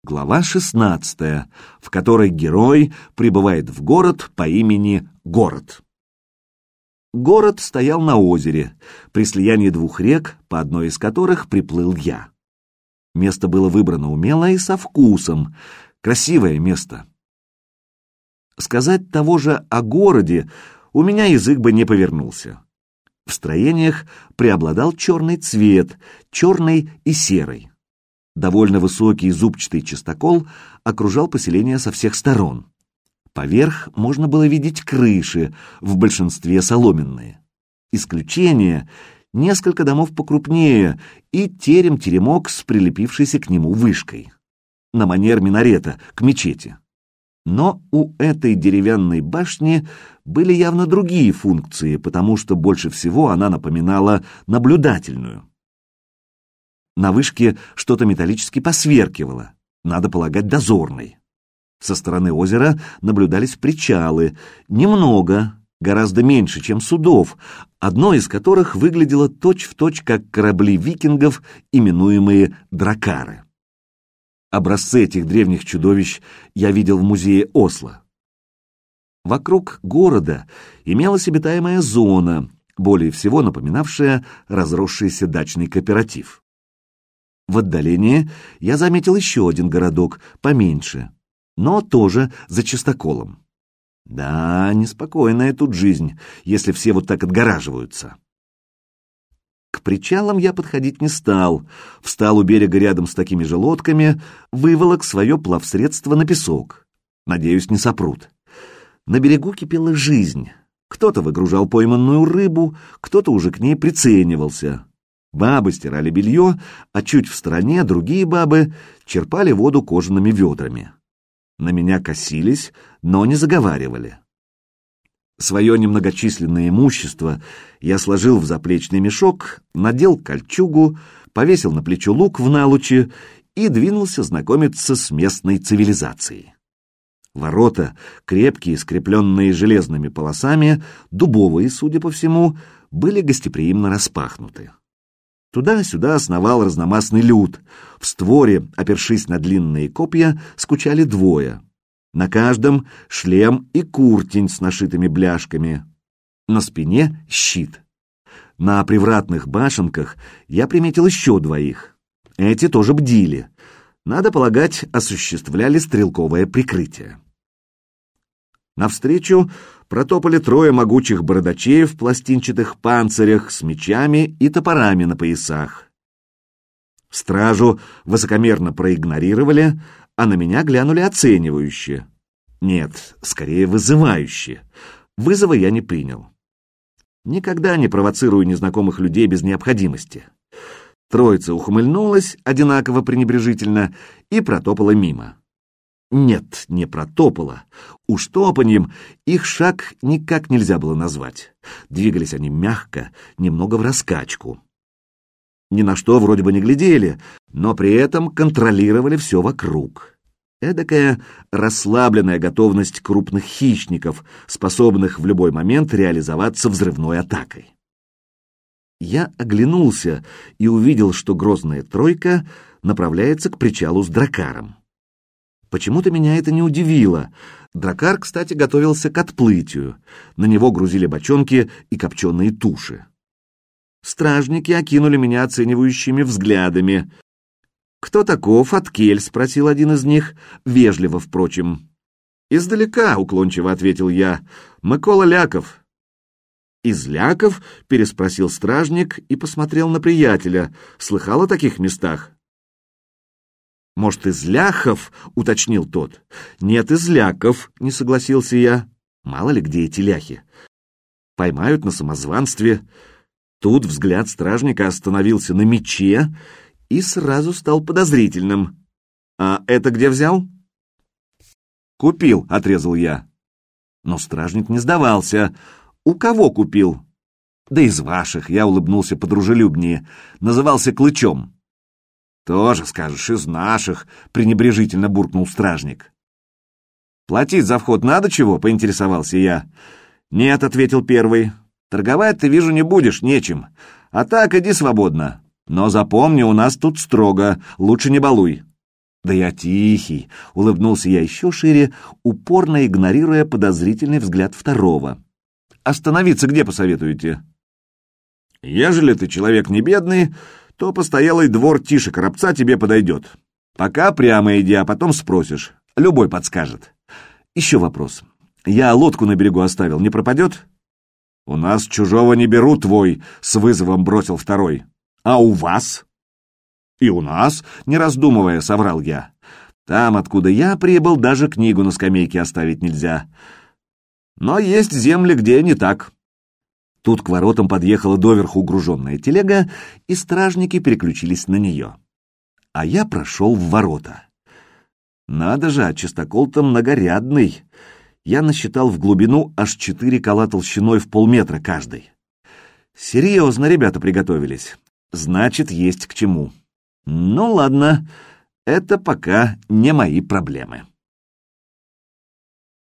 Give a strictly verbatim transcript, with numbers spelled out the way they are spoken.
Глава шестнадцатая, в которой герой прибывает в город по имени Город. Город стоял на озере, при слиянии двух рек, по одной из которых приплыл я. Место было выбрано умело и со вкусом. Красивое место. Сказать того же о городе у меня язык бы не повернулся. В строениях преобладал черный цвет, черный и серый. Довольно высокий зубчатый частокол окружал поселение со всех сторон. Поверх можно было видеть крыши, в большинстве соломенные. Исключение — несколько домов покрупнее и терем-теремок с прилепившейся к нему вышкой. На манер минарета, к мечети. Но у этой деревянной башни были явно другие функции, потому что больше всего она напоминала наблюдательную. На вышке что-то металлически посверкивало, надо полагать, дозорной. Со стороны озера наблюдались причалы, немного, гораздо меньше, чем судов, одно из которых выглядело точь-в-точь как корабли викингов, именуемые дракары. Образцы этих древних чудовищ я видел в музее Осло. Вокруг города имелась обитаемая зона, более всего напоминавшая разросшийся дачный кооператив. В отдалении я заметил еще один городок, поменьше, но тоже за частоколом. Да, неспокойная тут жизнь, если все вот так отгораживаются. К причалам я подходить не стал, встал у берега рядом с такими же лодками, выволок свое плавсредство на песок. Надеюсь, не сопрут. На берегу кипела жизнь. Кто-то выгружал пойманную рыбу, кто-то уже к ней приценивался. Бабы стирали белье, а чуть в стороне другие бабы черпали воду кожаными ведрами. На меня косились, но не заговаривали. Свое немногочисленное имущество я сложил в заплечный мешок, надел кольчугу, повесил на плечо лук в налуче и двинулся знакомиться с местной цивилизацией. Ворота, крепкие, скрепленные железными полосами, дубовые, судя по всему, были гостеприимно распахнуты. Туда-сюда сновал разномастный люд. В створе, опершись на длинные копья, скучали двое. На каждом шлем и куртень с нашитыми бляшками. На спине щит. На привратных башенках я приметил еще двоих. Эти тоже бдили. Надо полагать, осуществляли стрелковое прикрытие. Навстречу протопали трое могучих бородачей в пластинчатых панцирях с мечами и топорами на поясах. Стражу высокомерно проигнорировали, а на меня глянули оценивающе. Нет, скорее вызывающе. Вызова я не принял. Никогда не провоцирую незнакомых людей без необходимости. Троица ухмыльнулась одинаково пренебрежительно и протопала мимо. Нет, не протопала. Уж топаньем их шаг никак нельзя было назвать. Двигались они мягко, немного в раскачку. Ни на что вроде бы не глядели, но при этом контролировали все вокруг. Эдакая расслабленная готовность крупных хищников, способных в любой момент реализоваться взрывной атакой. Я оглянулся и увидел, что грозная тройка направляется к причалу с дракаром. Почему-то меня это не удивило. Дракар, кстати, готовился к отплытию. На него грузили бочонки и копченые туши. Стражники окинули меня оценивающими взглядами. «Кто таков, Откель?» — спросил один из них, вежливо, впрочем. «Издалека», — уклончиво ответил я, — «Микола Ляков». «Из Ляков?» — переспросил стражник и посмотрел на приятеля. «Слыхал о таких местах?» «Может, из Ляхов?» — уточнил тот. «Нет, из Ляков», — не согласился я. «Мало ли где эти ляхи. Поймают на самозванстве». Тут взгляд стражника остановился на мече и сразу стал подозрительным. «А это где взял?» «Купил», — отрезал я. Но стражник не сдавался. «У кого купил?» «Да из ваших», — я улыбнулся подружелюбнее. «Назывался Клычом». «Тоже скажешь, из наших», — пренебрежительно буркнул стражник. «Платить за вход надо чего?» — поинтересовался я. «Нет», — ответил первый. «Торговать ты, вижу, не будешь, нечем. А так иди свободно. Но запомни, у нас тут строго, лучше не балуй». Да я тихий, улыбнулся я еще шире, упорно игнорируя подозрительный взгляд второго. Остановиться где посоветуете? Ежели ты человек не бедный, то постоялый двор тише Коробца тебе подойдет. Пока прямо иди, а потом спросишь. Любой подскажет. Еще вопрос. Я лодку на берегу оставил, не пропадет? У нас чужого не берут, твой, с вызовом бросил второй. А у вас? И у нас, не раздумывая, соврал я. Там, откуда я прибыл, даже книгу на скамейке оставить нельзя. Но есть земли, где не так. Тут к воротам подъехала доверху груженная телега, и стражники переключились на нее. А я прошел в ворота. Надо же, а чистокол-то многорядный. Я насчитал в глубину аж четыре кола толщиной в полметра каждый. Серьезно ребята приготовились. Значит, есть к чему. Ну ладно, это пока не мои проблемы.